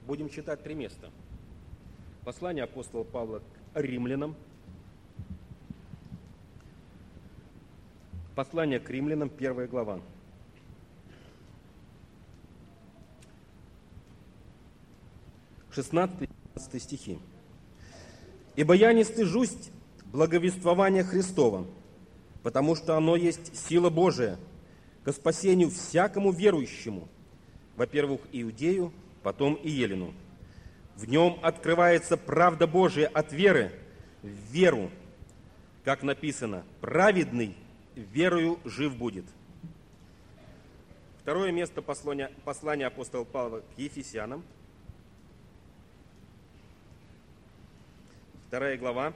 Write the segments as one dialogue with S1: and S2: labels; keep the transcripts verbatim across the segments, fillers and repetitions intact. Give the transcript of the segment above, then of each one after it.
S1: Будем читать три места. Послание апостола Павла к римлянам. Послание к римлянам, первая глава. шестнадцатый стихи. «Ибо я не стыжусь благовествования Христова, потому что оно есть сила Божия ко спасению всякому верующему, во-первых, иудею, потом и елену. В нем открывается правда Божия от веры в веру, как написано: праведный верою жив будет». Второе место послания, послания апостола Павла к Ефесянам. Вторая глава.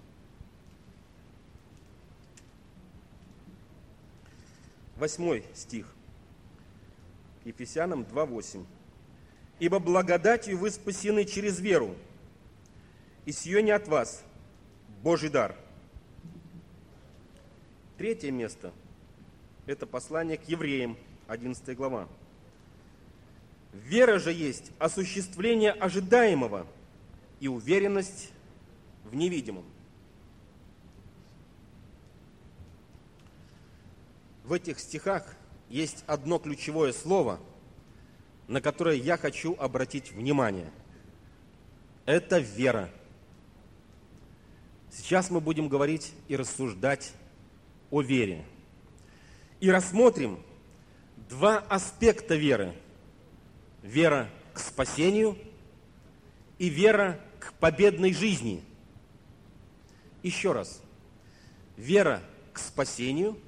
S1: Восьмой стих. Ефесянам два восемь. «Ибо благодатью вы спасены через веру, и сие не от вас, Божий дар». Третье место – это послание к евреям, одиннадцатая глава. «Вера же есть осуществление ожидаемого и уверенность в невидимом». В этих стихах есть одно ключевое слово, на которое я хочу обратить внимание. Это вера. Сейчас мы будем говорить и рассуждать о вере. И рассмотрим два аспекта веры. Вера к спасению и вера к победной жизни. Еще раз. Вера к спасению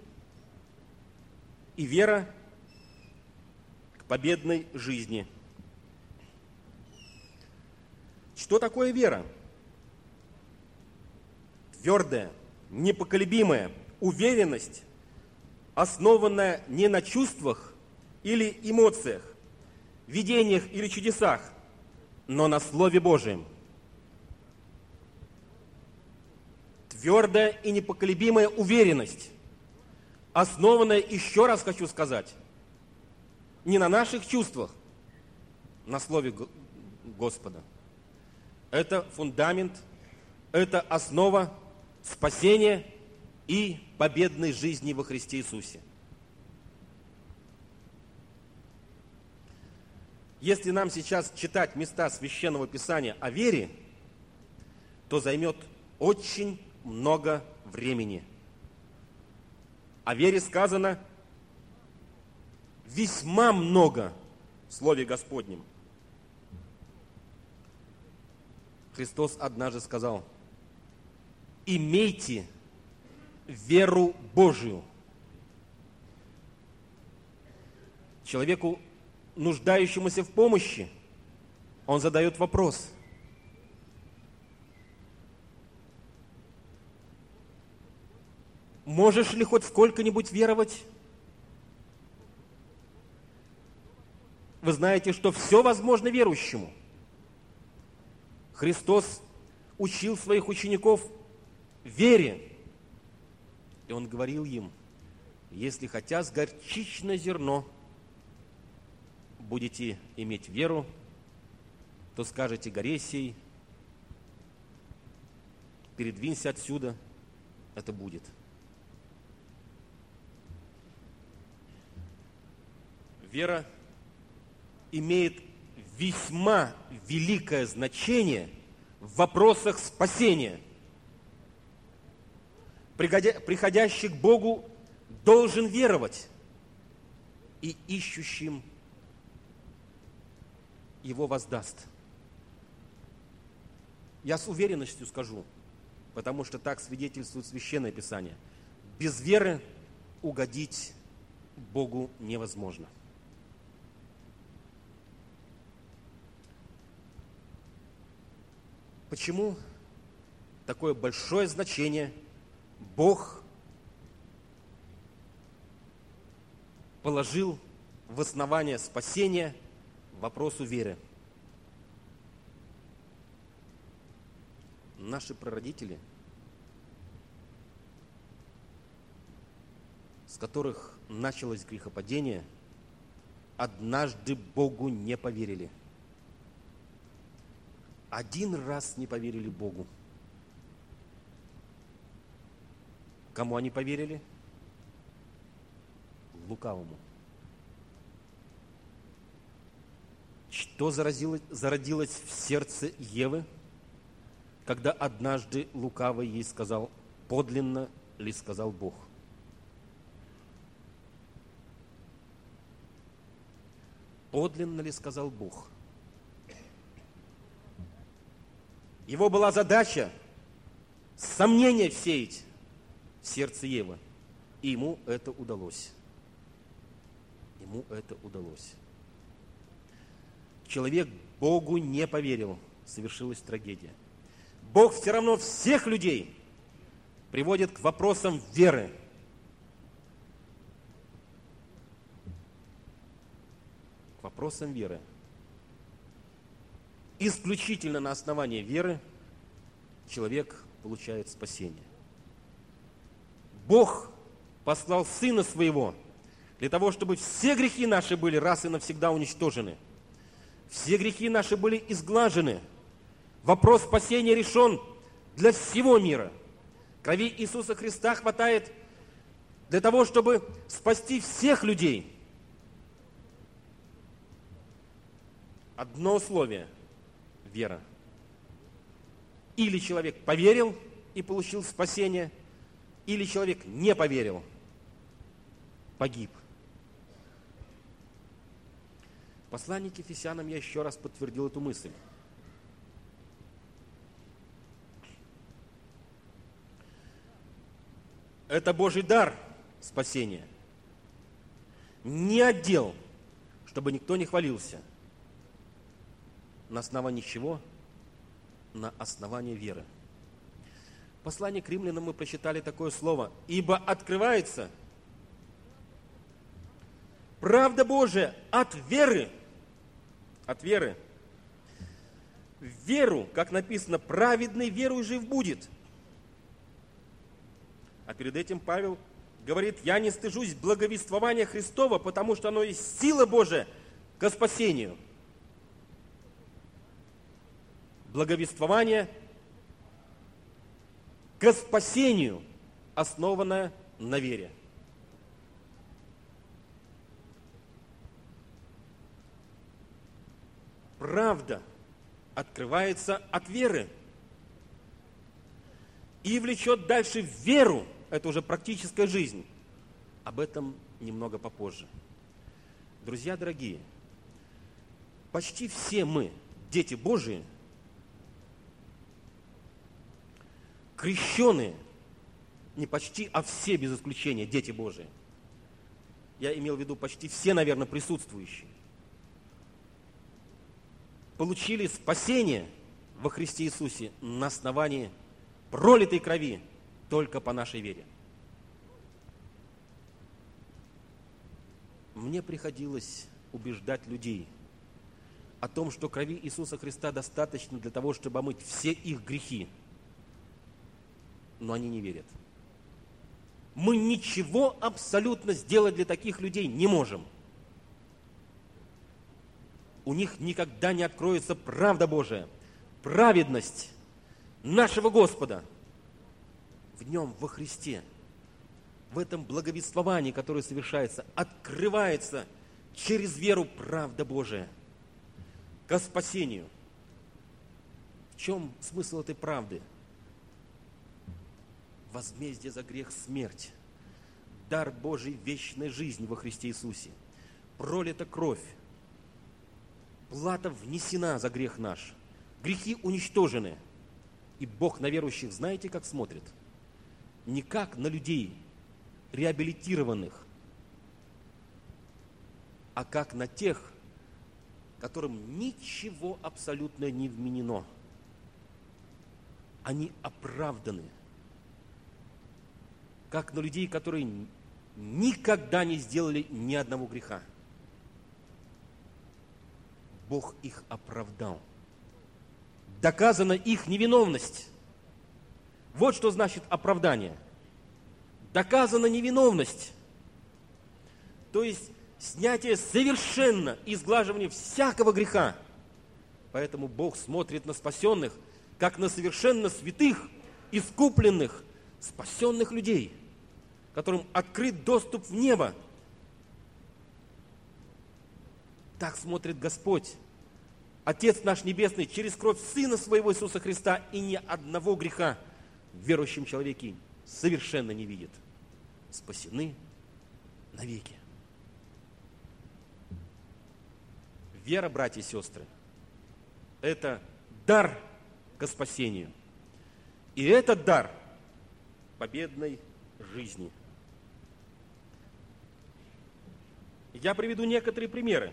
S1: и вера к победной жизни. Что такое вера? Твердая, непоколебимая уверенность, основанная не на чувствах или эмоциях, видениях или чудесах, но на Слове Божьем. Твердая и непоколебимая уверенность, основанная, еще раз хочу сказать, не на наших чувствах, на Слове Господа. Это фундамент, это основа спасения и победной жизни во Христе Иисусе. Если нам сейчас читать места Священного Писания о вере, то займет очень много времени. О вере сказано весьма много в Слове Господнем. Христос однажды сказал: «Имейте веру Божию». Человеку, нуждающемуся в помощи, он задает вопрос: можешь ли хоть сколько-нибудь веровать? Вы знаете, что все возможно верующему. Христос учил своих учеников вере. И Он говорил им: если хотя с горчичное зерно будете иметь веру, то скажете горе сей: передвинься отсюда, это будет. Вера имеет весьма великое значение в вопросах спасения. Приходящий к Богу должен веровать, и ищущим Его воздаст. Я с уверенностью скажу, потому что так свидетельствует Священное Писание: без веры угодить Богу невозможно. Почему такое большое значение Бог положил в основание спасения вопросу веры? Наши прародители, с которых началось грехопадение, однажды Богу не поверили. один раз не поверили Богу. Кому они поверили? Лукавому. Что заразилось, зародилось в сердце Евы, когда однажды лукавый ей сказал: подлинно ли сказал Бог? Подлинно ли сказал Бог? Его была задача сомнения всеять в сердце Евы. И ему это удалось. Ему это удалось. Человек Богу не поверил. Совершилась трагедия. Бог все равно всех людей приводит к вопросам веры. К вопросам веры. Исключительно на основании веры человек получает спасение. Бог послал Сына Своего для того, чтобы все грехи наши были раз и навсегда уничтожены. Все грехи наши были изглажены. Вопрос спасения решен для всего мира. Крови Иисуса Христа хватает для того, чтобы спасти всех людей. Одно условие – вера. Или человек поверил и получил спасение, или человек не поверил, погиб. В послании к Ефесянам я еще раз подтвердил эту мысль. Это Божий дар спасения. Не отдел, чтобы никто не хвалился. На основании чего? На основании веры. В послании к римлянам мы прочитали такое слово: «Ибо открывается правда Божия от веры». От веры. В веру, как написано, праведный верою жив будет. А перед этим Павел говорит: я не стыжусь благовествования Христова, потому что оно есть сила Божия ко спасению. Благовествование ко спасению, основанное на вере. Правда открывается от веры и влечет дальше в веру. Это уже практическая жизнь. Об этом немного попозже. Друзья дорогие, почти все мы, дети Божии, крещеные, не почти, а все без исключения дети Божии. Я имел в виду почти все, наверное, присутствующие. Получили спасение во Христе Иисусе на основании пролитой крови только по нашей вере. Мне приходилось убеждать людей о том, что крови Иисуса Христа достаточно для того, чтобы омыть все их грехи. Но они не верят. Мы ничего абсолютно сделать для таких людей не можем. У них никогда не откроется правда Божия, праведность нашего Господа в Нем, во Христе. В этом благовествовании, которое совершается, открывается через веру правда Божия ко спасению. В чем смысл этой правды? Возмездие за грех — смерть. Дар Божий — вечная жизнь во Христе Иисусе. Пролита кровь. Плата внесена за грех наш. Грехи уничтожены. И Бог на верующих, знаете, как смотрит? Не как на людей реабилитированных, а как на тех, которым ничего абсолютно не вменено. Они оправданы. Как на людей, которые никогда не сделали ни одного греха. Бог их оправдал. Доказана их невиновность. Вот что значит оправдание. Доказана невиновность. То есть снятие совершенно, изглаживание всякого греха. Поэтому Бог смотрит на спасенных, как на совершенно святых, искупленных, спасенных людей, которым открыт доступ в небо. Так смотрит Господь, Отец наш Небесный, через кровь Сына Своего Иисуса Христа, и ни одного греха в верующем человеке совершенно не видит. Спасены навеки. Вера, братья и сестры, это дар к спасению. И этот дар победной жизни. Я приведу некоторые примеры.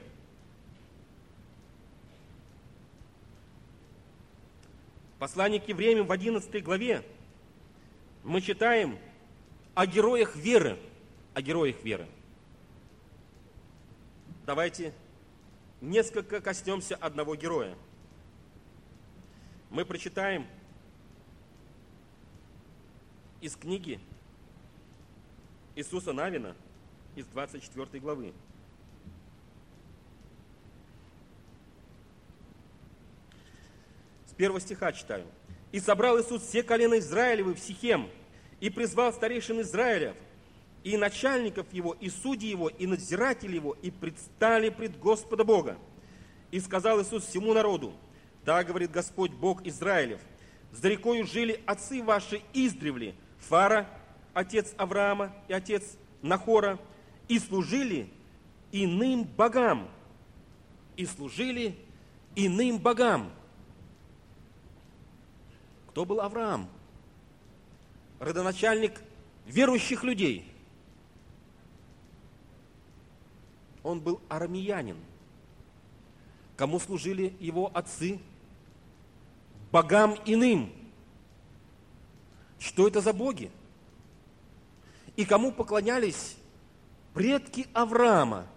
S1: Послание к евреям в одиннадцатой главе мы читаем о героях веры. О героях веры. Давайте несколько коснемся одного героя. Мы прочитаем из книги Иисуса Навина из двадцать четвёртой главы. С первого стиха читаю. «И собрал Иисус все колена Израилевы в Сихем, и призвал старейшин Израилев, и начальников его, и судей его, и надзирателей его, и предстали пред Господа Бога. И сказал Иисус всему народу: так говорит Господь Бог Израилев, за рекою жили отцы ваши издревле, Фара, отец Авраама и отец Нахора, и служили иным богам». И служили иным богам. Кто был Авраам? Родоначальник верующих людей. Он был арамеянин. Кому служили его отцы? Богам иным. Что это за боги? И кому поклонялись предки Авраама?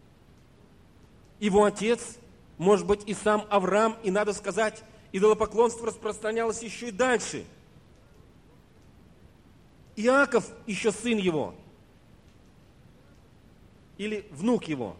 S1: Его отец, может быть, и сам Авраам, и, надо сказать, идолопоклонство распространялось еще и дальше. Иаков, еще сын его, или внук его,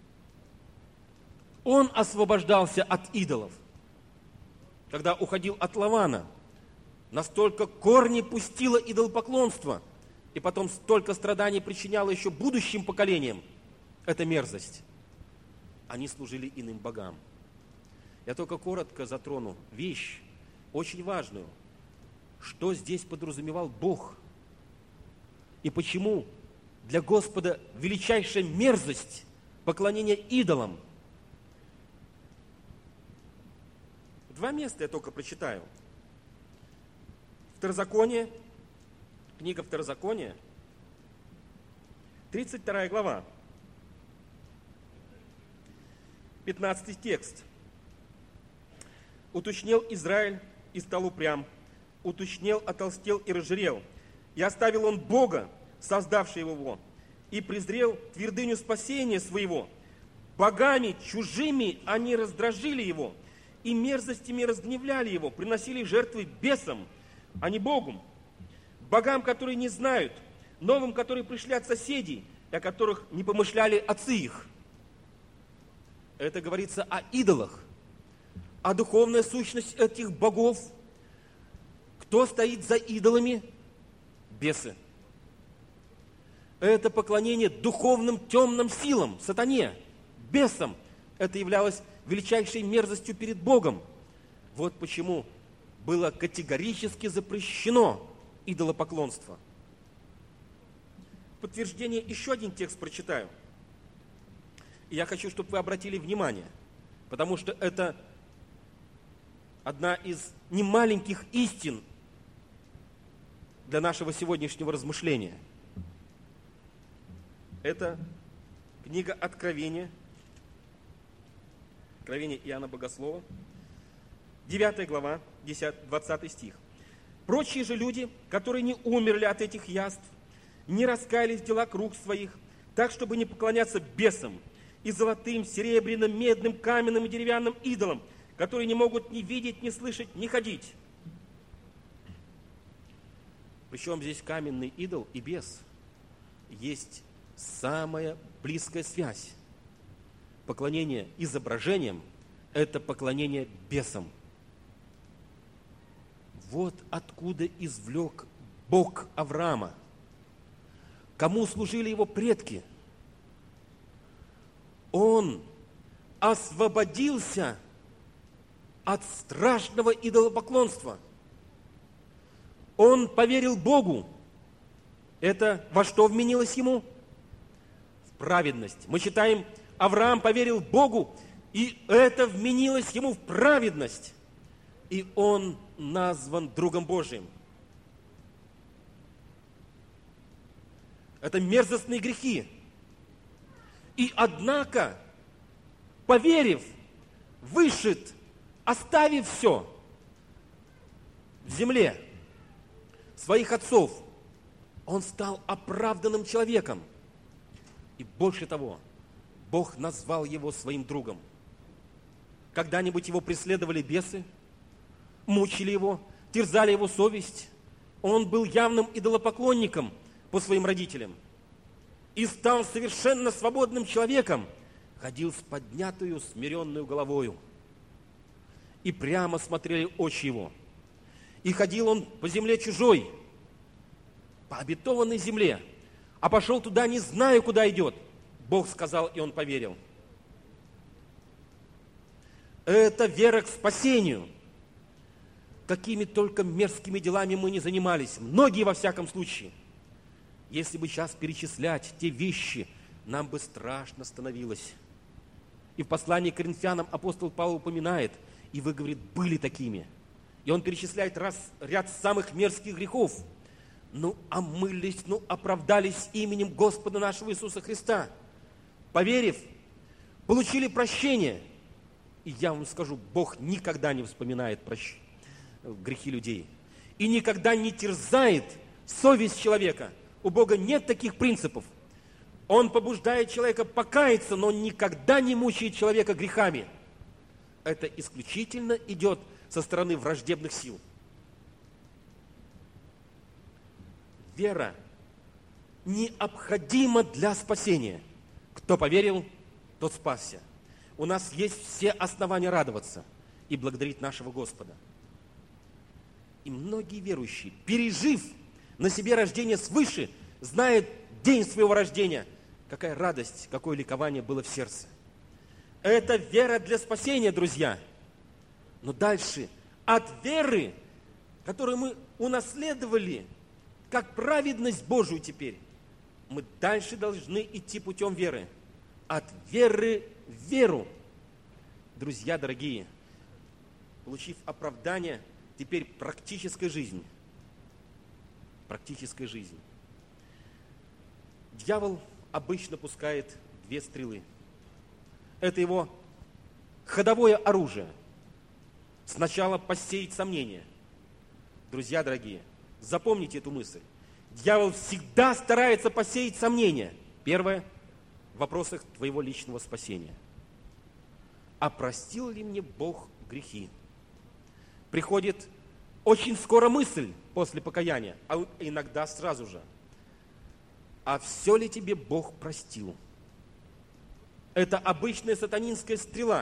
S1: он освобождался от идолов, когда уходил от Лавана. Настолько корни пустило идолопоклонство, и потом столько страданий причиняло еще будущим поколениям. Это мерзость. Они служили иным богам. Я только коротко затрону вещь, очень важную. Что здесь подразумевал Бог? И почему для Господа величайшая мерзость поклонения идолам? Два места я только прочитаю. Второзаконие, книга Второзакония, тридцать вторая глава, пятнадцатый текст. «Уточнел Израиль и стал упрям, уточнел, отолстел и разжирел. И оставил он Бога, создавшего его, и презрел твердыню спасения своего. Богами чужими они раздражили его, и мерзостями разгневляли его, приносили жертвы бесам, а не Богу, богам, которые не знают, новым, которые пришли от соседей, и о которых не помышляли отцы их». Это говорится о идолах, а духовная сущность этих богов. Кто стоит за идолами? Бесы. Это поклонение духовным темным силам, сатане, бесам. Это являлось величайшей мерзостью перед Богом. Вот почему было категорически запрещено идолопоклонство. В подтверждение еще один текст прочитаю. И я хочу, чтобы вы обратили внимание, потому что это одна из немаленьких истин для нашего сегодняшнего размышления. Это книга Откровения, Откровение Иоанна Богослова, девятая глава, двадцатый стих. «Прочие же люди, которые не умерли от этих яств, не раскаялись в делах рук своих, так, чтобы не поклоняться бесам и золотым, серебряным, медным, каменным и деревянным идолам, которые не могут ни видеть, ни слышать, ни ходить». Причем здесь каменный идол и бес. Есть самая близкая связь. Поклонение изображениям это поклонение бесам. Вот откуда извлек Бог Авраама. Кому служили его предки? Он освободился от страшного идолопоклонства. Он поверил Богу. Это во что вменилось ему? В праведность. Мы читаем, Авраам поверил Богу, и это вменилось ему в праведность. И он назван другом Божиим. Это мерзостные грехи. И однако, поверив, вышед, оставив все в земле своих отцов, он стал оправданным человеком. И больше того, Бог назвал его своим другом. Когда-нибудь его преследовали бесы, мучили его, терзали его совесть. Он был явным идолопоклонником по своим родителям. И стал совершенно свободным человеком, ходил с поднятую, смиренную головою. И прямо смотрели очи его. И ходил он по земле чужой, по обетованной земле, а пошел туда, не зная, куда идет. Бог сказал, и он поверил. Это вера к спасению. Какими только мерзкими делами мы не занимались, многие во всяком случае. Если бы сейчас перечислять те вещи, нам бы страшно становилось. И в послании к Коринфянам апостол Павел упоминает, и вы, говорит, были такими. И он перечисляет раз, ряд самых мерзких грехов. Ну, омылись, ну, оправдались именем Господа нашего Иисуса Христа. Поверив, получили прощение. И я вам скажу, Бог никогда не вспоминает прощ... грехи людей. И никогда не терзает совесть человека. У Бога нет таких принципов. Он побуждает человека покаяться, но он никогда не мучает человека грехами. Это исключительно идет со стороны враждебных сил. Вера необходима для спасения. Кто поверил, тот спасся. У нас есть все основания радоваться и благодарить нашего Господа. И многие верующие, пережив на себе рождение свыше, знают день своего рождения, какая радость, какое ликование было в сердце. Это вера для спасения, друзья. Но дальше, от веры, которую мы унаследовали, как праведность Божию теперь, мы дальше должны идти путем веры. От веры в веру. Друзья дорогие, получив оправдание, теперь практическая жизнь. Практическая жизнь. Дьявол обычно пускает две стрелы. Это его ходовое оружие. Сначала посеять сомнения. Друзья дорогие, запомните эту мысль. Дьявол всегда старается посеять сомнения. Первое, в вопросах твоего личного спасения. А простил ли мне Бог грехи? Приходит очень скоро мысль после покаяния, а иногда сразу же. А все ли тебе Бог простил? Это обычная сатанинская стрела.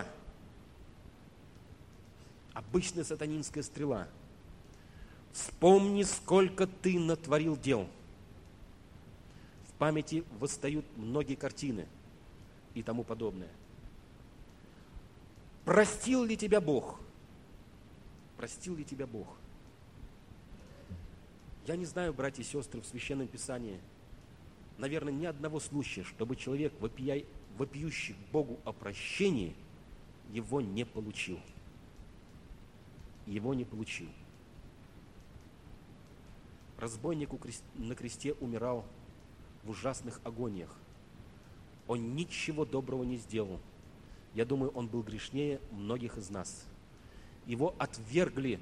S1: Обычная сатанинская стрела. Вспомни, сколько ты натворил дел. В памяти восстают многие картины и тому подобное. Простил ли тебя Бог? Простил ли тебя Бог? Я не знаю, братья и сестры, в Священном Писании, наверное, ни одного случая, чтобы человек, вопия... вопиющий к Богу о прощении, его не получил. Его не получил. Разбойник на кресте умирал в ужасных агониях. Он ничего доброго не сделал. Я думаю, он был грешнее многих из нас. Его отвергли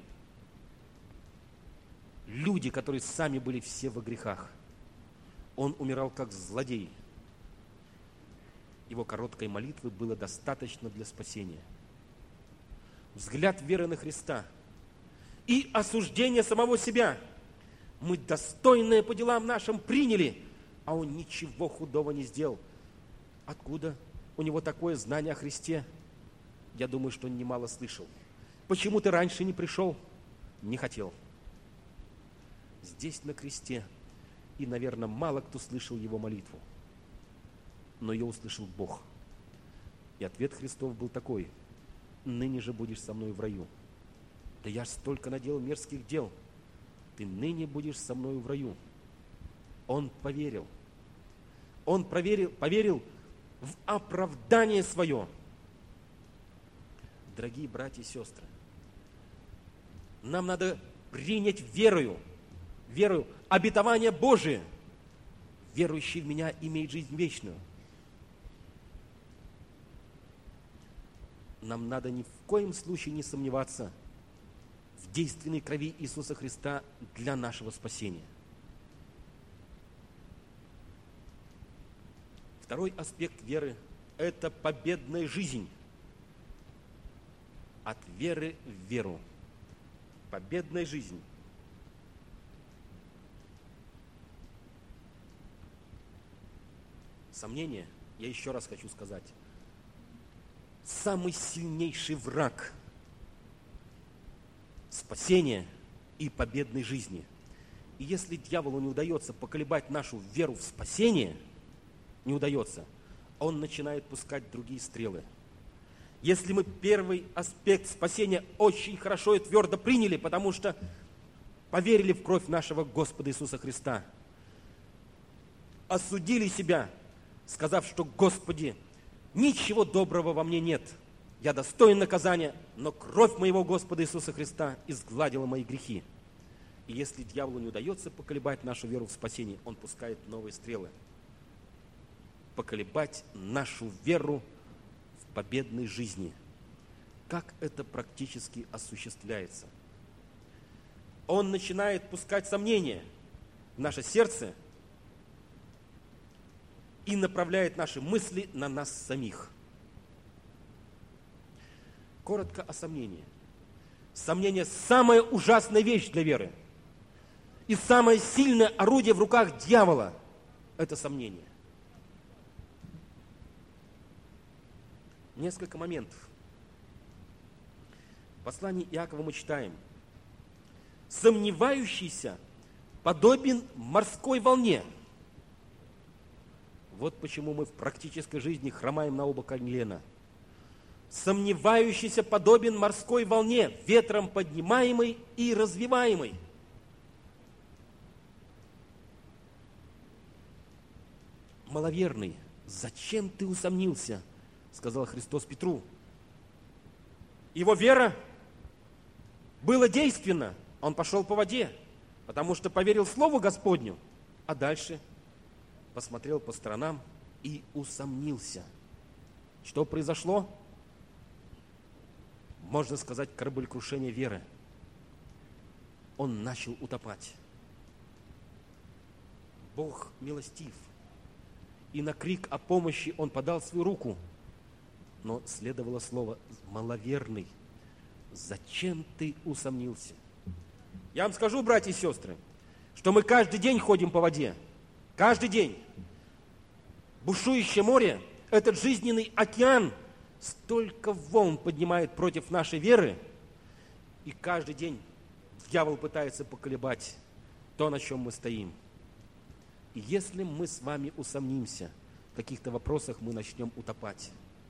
S1: люди, которые сами были все во грехах. Он умирал как злодей. Его короткой молитвы было достаточно для спасения. Взгляд веры на Христа и осуждение самого себя. Мы достойное по делам нашим приняли, а он ничего худого не сделал. Откуда у него такое знание о Христе? я думаю, что он немало слышал. Почему ты раньше не пришел? Не хотел. Здесь, на кресте, и, наверное, мало кто слышал его молитву, но ее услышал Бог. И ответ Христов был такой: ныне же будешь со мной в раю. Да я ж столько наделал мерзких дел, ты ныне будешь со мной в раю. Он поверил. Он проверил, поверил в оправдание свое. Дорогие братья и сестры, нам надо принять верою, верою обетование Божие. Верующий в меня имеет жизнь вечную. Нам надо ни в коем случае не сомневаться в действенной крови Иисуса Христа для нашего спасения. Второй аспект веры – это победная жизнь. От веры в веру. Победная жизнь. Сомнение, я еще раз хочу сказать, самый сильнейший враг спасения и победной жизни. И если дьяволу не удается поколебать нашу веру в спасение, не удается, он начинает пускать другие стрелы. Если мы первый аспект спасения очень хорошо и твердо приняли, потому что поверили в кровь нашего Господа Иисуса Христа, осудили себя, сказав, что Господи, ничего доброго во мне нет, я достоин наказания, но кровь моего Господа Иисуса Христа изгладила мои грехи. И если дьяволу не удается поколебать нашу веру в спасение, он пускает новые стрелы. Поколебать нашу веру в победной жизни. Как это практически осуществляется? Он начинает пускать сомнения в наше сердце и направляет наши мысли на нас самих. Коротко о сомнении. Сомнение – самая ужасная вещь для веры. И самое сильное орудие в руках дьявола – это сомнение. Несколько моментов. В послании Иакова мы читаем: «Сомневающийся подобен морской волне». Вот почему мы в практической жизни хромаем на оба колена. «Сомневающийся подобен морской волне, ветром поднимаемой и развиваемой». «Маловерный, зачем ты усомнился?» — сказал Христос Петру. Его вера была действенна. Он пошел по воде, потому что поверил Слову Господню. А дальше посмотрел по сторонам и усомнился. Что произошло? Можно сказать, кораблекрушение веры. Он начал утопать. Бог милостив. И на крик о помощи он подал свою руку. Но следовало слово «маловерный». Зачем ты усомнился? Я вам скажу, братья и сестры, что мы каждый день ходим по воде. Каждый день. Бушующее море, этот жизненный океан, столько волн поднимает против нашей веры. И каждый день дьявол пытается поколебать то, на чем мы стоим. И если мы с вами усомнимся в каких-то вопросах, мы начнем утопать.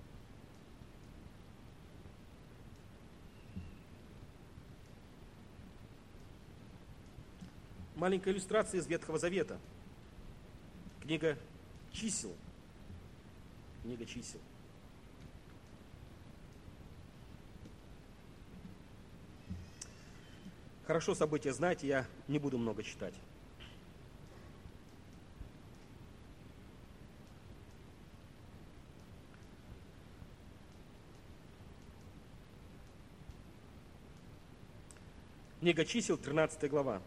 S1: Маленькая иллюстрация из Ветхого Завета. Книга чисел. Книга чисел. Хорошо события знаете, я не буду много читать. Книга чисел, тринадцатая глава.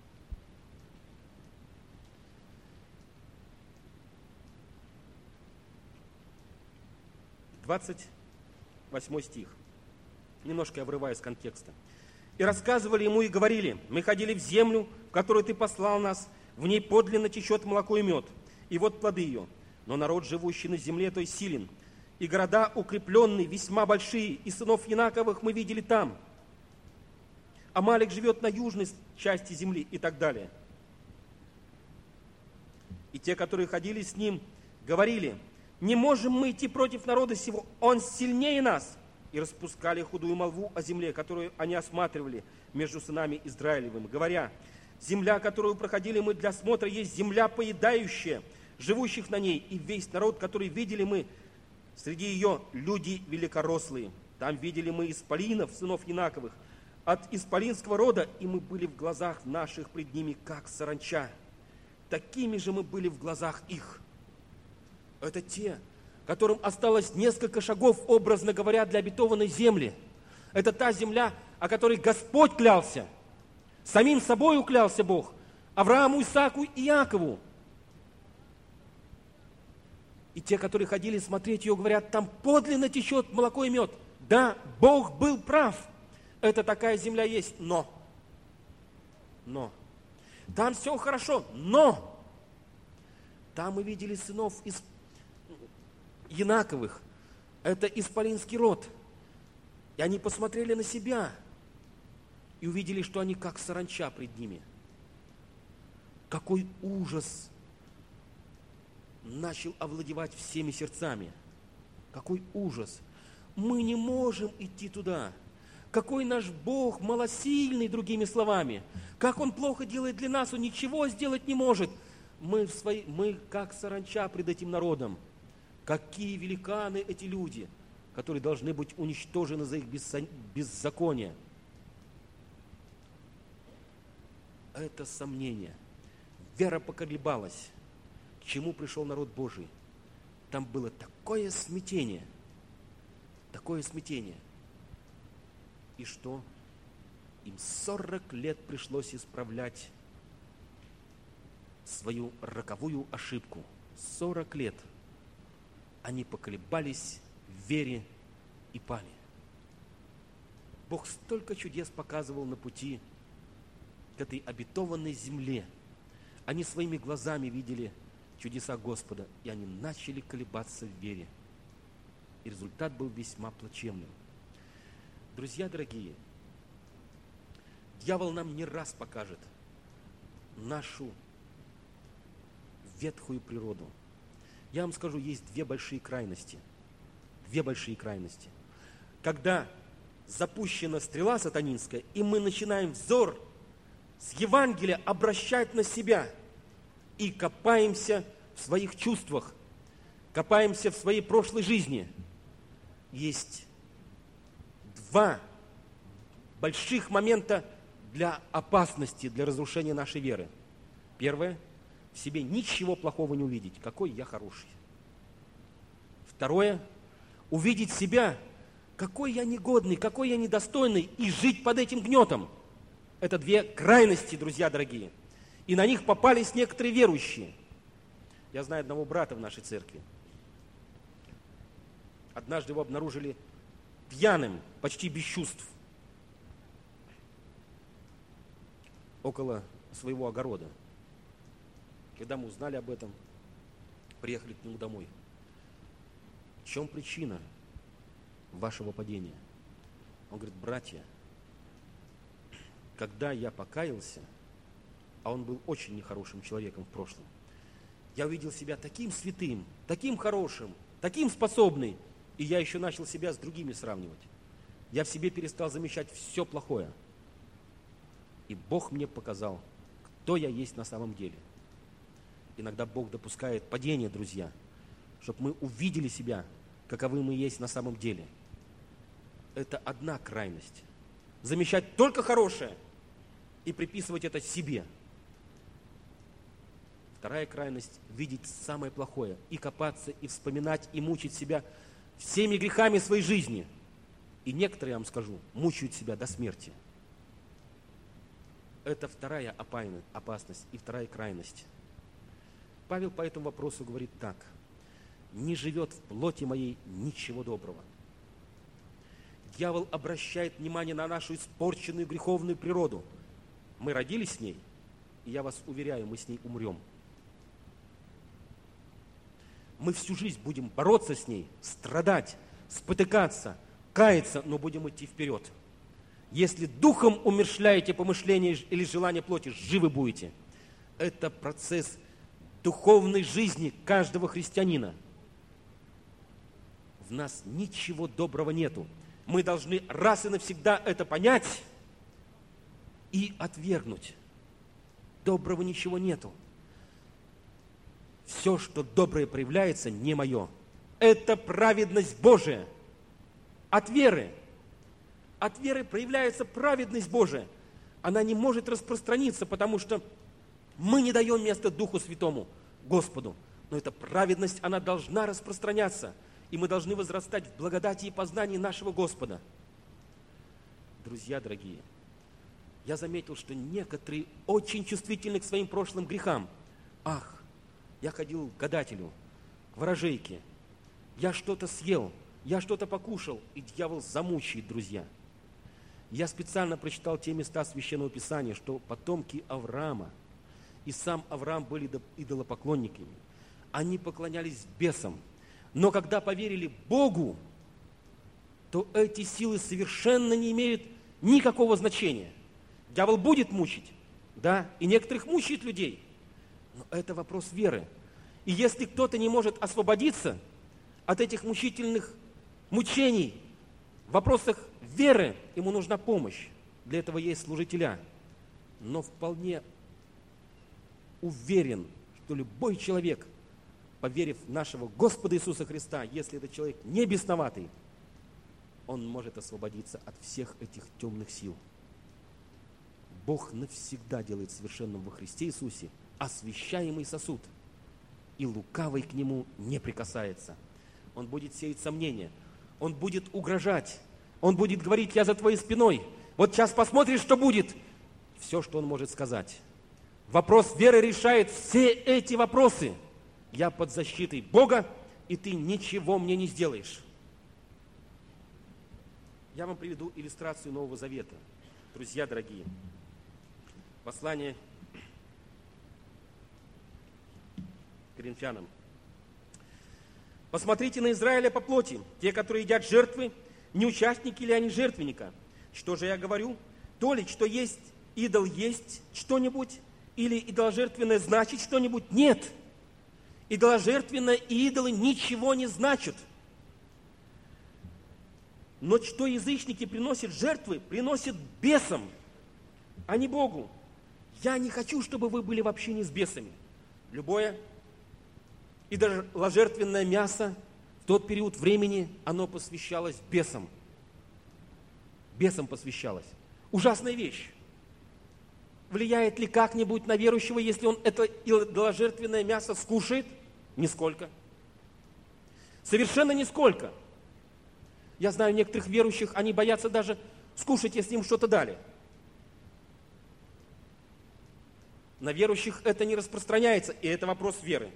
S1: двадцать восьмой стих. Немножко я вырываю из контекста. «И рассказывали ему и говорили: мы ходили в землю, в которую ты послал нас, в ней подлинно течет молоко и мед, и вот плоды ее. Но народ, живущий на земле, той силен, и города укрепленные, весьма большие, и сынов Янаковых мы видели там. Амалик живет на южной части земли и так далее. И те, которые ходили с ним, говорили: не можем мы идти против народа сего, он сильнее нас. И распускали худую молву о земле, которую они осматривали между сынами Израилевыми, говоря: земля, которую проходили мы для смотра, есть земля поедающая живущих на ней, и весь народ, который видели мы, среди ее люди великорослые. Там видели мы исполинов, сынов Янаковых, от исполинского рода, и мы были в глазах наших пред ними, как саранча. Такими же мы были в глазах их. Это те, которым осталось несколько шагов, образно говоря, для обетованной земли. Это та земля, о которой Господь клялся. Самим собой уклялся Бог Аврааму, Исааку и Иакову. И те, которые ходили смотреть ее, говорят: там подлинно течет молоко и мед. Да, Бог был прав. Это такая земля есть, но, но, там все хорошо, но, там мы видели сынов из Янаковых, это исполинский род, и они посмотрели на себя и увидели, что они как саранча пред ними. Какой ужас начал овладевать всеми сердцами. Какой ужас! Мы не можем идти туда. Какой наш Бог малосильный, другими словами. Как Он плохо делает для нас, Он ничего сделать не может. Мы, в свои, мы как саранча пред этим народом. Какие великаны эти люди, которые должны быть уничтожены за их беззаконие. Это сомнение. Вера поколебалась. К чему пришел народ Божий? Там было такое смятение. Такое смятение. И что? Им сорок лет пришлось исправлять свою роковую ошибку. Сорок лет. Они поколебались в вере и пали. Бог столько чудес показывал на пути к этой обетованной земле. Они своими глазами видели чудеса Господа, и они начали колебаться в вере. И результат был весьма плачевным. Друзья дорогие, дьявол нам не раз покажет нашу ветхую природу. Я вам скажу, есть две большие крайности. Две большие крайности. Когда запущена стрела сатанинская, и мы начинаем взор с Евангелия обращать на себя и копаемся в своих чувствах, копаемся в своей прошлой жизни. Есть два больших момента для опасности, для разрушения нашей веры. Первое – в себе ничего плохого не увидеть, какой я хороший. Второе – увидеть себя, какой я негодный, какой я недостойный, и жить под этим гнетом. Это две крайности, друзья дорогие. И на них попались некоторые верующие. Я знаю одного брата в нашей церкви. Однажды его обнаружили пьяным, почти без чувств, около своего огорода. Когда мы узнали об этом, приехали к нему домой. В чем причина вашего падения? Он говорит: братья, когда я покаялся, а он был очень нехорошим человеком в прошлом, я увидел себя таким святым, таким хорошим, таким способным, и я еще начал себя с другими сравнивать. Я в себе перестал замечать все плохое. И Бог мне показал, кто я есть на самом деле. Иногда Бог допускает падение, друзья, чтобы мы увидели себя, каковы мы есть на самом деле. Это одна крайность. Замечать только хорошее и приписывать это себе. Вторая крайность – видеть самое плохое и копаться, и вспоминать, и мучить себя всеми грехами своей жизни. И некоторые, я вам скажу, мучают себя до смерти. Это вторая опасность и вторая крайность. Павел по этому вопросу говорит так: «Не живет в плоти моей ничего доброго». Дьявол обращает внимание на нашу испорченную греховную природу. Мы родились с ней, и я вас уверяю, мы с ней умрем. мы всю жизнь будем бороться с ней, страдать, спотыкаться, каяться, но будем идти вперед. Если духом умерщвляете помышления или желания плоти, живы будете. Это процесс духовной жизни каждого христианина. В нас ничего доброго нету. Мы должны раз и навсегда это понять и отвергнуть. Доброго ничего нету. Все, что доброе проявляется, не мое. Это праведность Божия. От веры. От веры проявляется праведность Божия. Она не может распространиться, потому что мы не даем места Духу Святому, Господу. Но эта праведность, она должна распространяться. И мы должны возрастать в благодати и познании нашего Господа. Друзья дорогие, я заметил, что некоторые очень чувствительны к своим прошлым грехам. Ах, я ходил к гадателю, к ворожейке. Я что-то съел, я что-то покушал, и дьявол замучает, друзья. Я специально прочитал те места Священного Писания, что потомки Авраама и сам Авраам были идолопоклонниками. Они поклонялись бесам. Но когда поверили Богу, то эти силы совершенно не имеют никакого значения. Дьявол будет мучить, да, и некоторых мучает людей. Но это вопрос веры. И если кто-то не может освободиться от этих мучительных мучений, в вопросах веры ему нужна помощь. Для этого есть служителя. Но вполне уверен, что любой человек, поверив в нашего Господа Иисуса Христа, если этот человек не бесноватый, он может освободиться от всех этих темных сил. Бог навсегда делает совершенным во Христе Иисусе освящаемый сосуд, и лукавый к нему не прикасается. Он будет сеять сомнения, он будет угрожать, он будет говорить: я за твоей спиной, вот сейчас посмотришь, что будет. Все, что он может сказать. Вопрос веры решает все эти вопросы. Я под защитой Бога, и ты ничего мне не сделаешь. Я вам приведу иллюстрацию Нового Завета. Друзья дорогие, послание Коринфянам. Посмотрите на Израиля по плоти, те, которые едят жертвы, не участники ли они жертвенника? Что же я говорю? То ли, что есть идол, есть что-нибудь, или идоложертвенное значит что-нибудь? Нет. Идоложертвенное и идолы ничего не значат. Но что язычники приносят жертвы, приносят бесам, а не Богу. Я не хочу, чтобы вы были в общении с бесами. Любое идоложертвенное мясо в тот период времени, оно посвящалось бесам. Бесам посвящалось. Ужасная вещь. Влияет ли как-нибудь на верующего, если он это идоложертвенное мясо скушает? Нисколько. Совершенно нисколько. Я знаю некоторых верующих, они боятся даже скушать, если им что-то дали. На верующих это не распространяется, и это вопрос веры.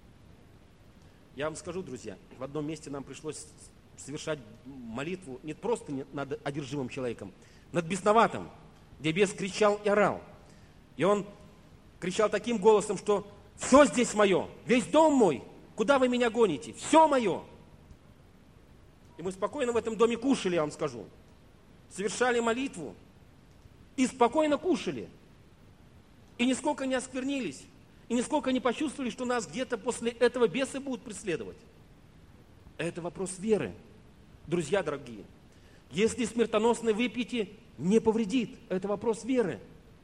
S1: Я вам скажу, друзья, в одном месте нам пришлось совершать молитву не просто над одержимым человеком, над бесноватым, где бес кричал и орал. И он кричал таким голосом, что все здесь мое, весь дом мой, куда вы меня гоните, все мое. И мы спокойно в этом доме кушали, я вам скажу. Совершали молитву и спокойно кушали. И нисколько не осквернились, и нисколько не почувствовали, что нас где-то после этого бесы будут преследовать. Это вопрос веры. Друзья дорогие, если смертоносное выпьете, не повредит. Это вопрос веры.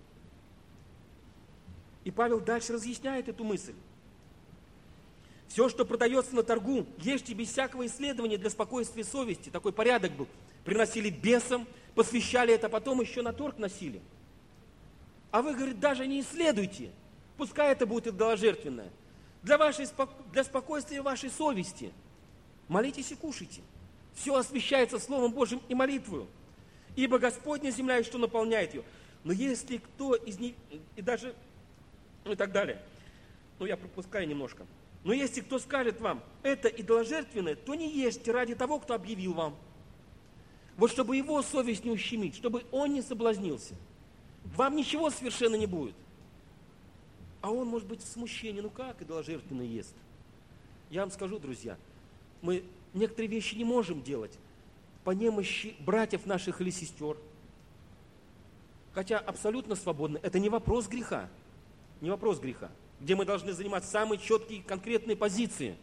S1: И Павел дальше разъясняет эту мысль. Все, что продается на торгу, ешьте без всякого исследования для спокойствия совести. Такой порядок был. Приносили бесам, посвящали это, потом еще на торг носили. А вы, говорит, даже не исследуйте. Пускай это будет идоложертвенное. Для, вашей, для спокойствия вашей совести. Молитесь и кушайте. Все освящается Словом Божьим и молитвою. Ибо Господня земля, и что наполняет ее. Но если кто из них, и даже, ну и так далее. Ну, я пропускаю немножко. Но если кто скажет вам, это идоложертвенное, то не ешьте ради того, кто объявил вам. Вот чтобы его совесть не ущемить, чтобы он не соблазнился. Вам ничего совершенно не будет. А он может быть в смущении. Ну как идоложертвенное ест? Я вам скажу, друзья, мы некоторые вещи не можем делать по немощи братьев наших или сестер. Хотя абсолютно свободны. Это не вопрос греха. Не вопрос греха. Где мы должны занимать самые четкие конкретные позиции.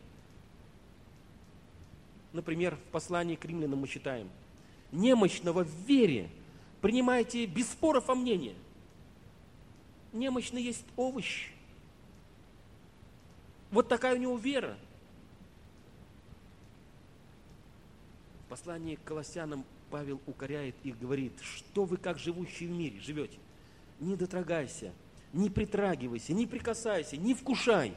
S1: Например, в послании к римлянам мы читаем: немощного в вере принимайте без споров о мнении. Немощный есть овощ. Вот такая у него вера. В послании к Колоссянам Павел укоряет их, говорит: что вы, как живущие в мире, живете? Не дотрагайся, не притрагивайся, не прикасайся, не вкушай.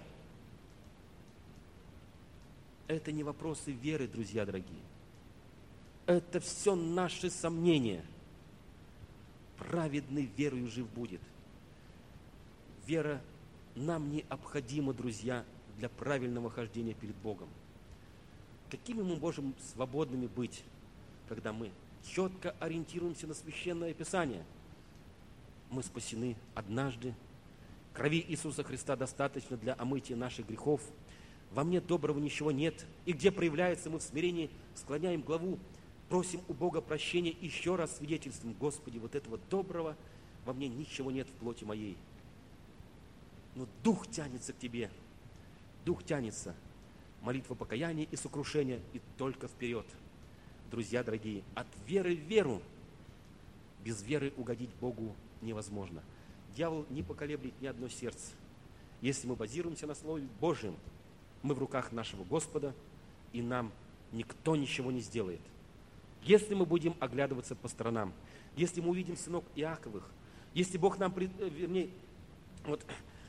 S1: Это не вопросы веры, друзья дорогие. Это все наши сомнения. Праведный верою жив будет. Вера нам необходима, друзья, для правильного хождения перед Богом. Какими мы можем свободными быть, когда мы четко ориентируемся на Священное Писание? Мы спасены однажды. Крови Иисуса Христа достаточно для омытия наших грехов. Во мне доброго ничего нет. И где проявляется, мы в смирении склоняем главу, просим у Бога прощения, еще раз свидетельствуем: Господи, вот этого доброго во мне ничего нет в плоти моей. Но дух тянется к Тебе. Дух тянется. Молитва покаяния и сокрушения, и только вперед. Друзья дорогие, от веры в веру. Без веры угодить Богу невозможно. Дьявол не поколеблет ни одно сердце. Если мы базируемся на Слове Божьем, мы в руках нашего Господа, и нам никто ничего не сделает. Если мы будем оглядываться по сторонам, если мы увидим сынок Иаковых, если Бог нам, вернее, вот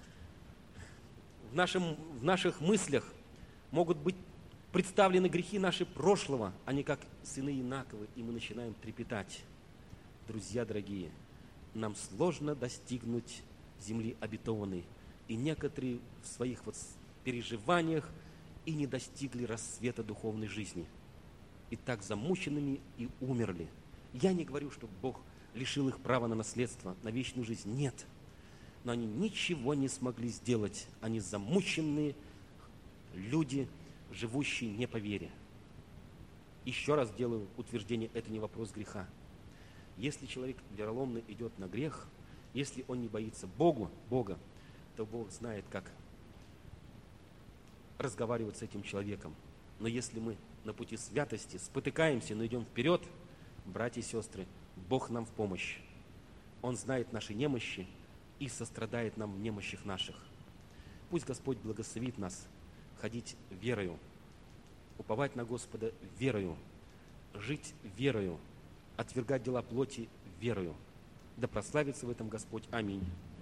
S1: в, нашем, в наших мыслях могут быть представлены грехи наши прошлого, они как сыны Инаковы, и мы начинаем трепетать. Друзья дорогие, нам сложно достигнуть земли обетованной, и некоторые в своих вот переживаниях и не достигли рассвета духовной жизни. И так замученными и умерли. Я не говорю, что Бог лишил их права на наследство, на вечную жизнь. Нет. Но они ничего не смогли сделать. Они замученные люди, живущие не по вере. Еще раз делаю утверждение, это не вопрос греха. Если человек вероломно идет на грех, если он не боится Богу, Бога, то Бог знает, как разговаривать с этим человеком. Но если мы на пути святости спотыкаемся, но идем вперед, братья и сестры, Бог нам в помощь. Он знает наши немощи и сострадает нам в немощах наших. Пусть Господь благословит нас ходить верою, уповать на Господа верою, жить верою, отвергать дела плоти верою. Да прославится в этом Господь. Аминь.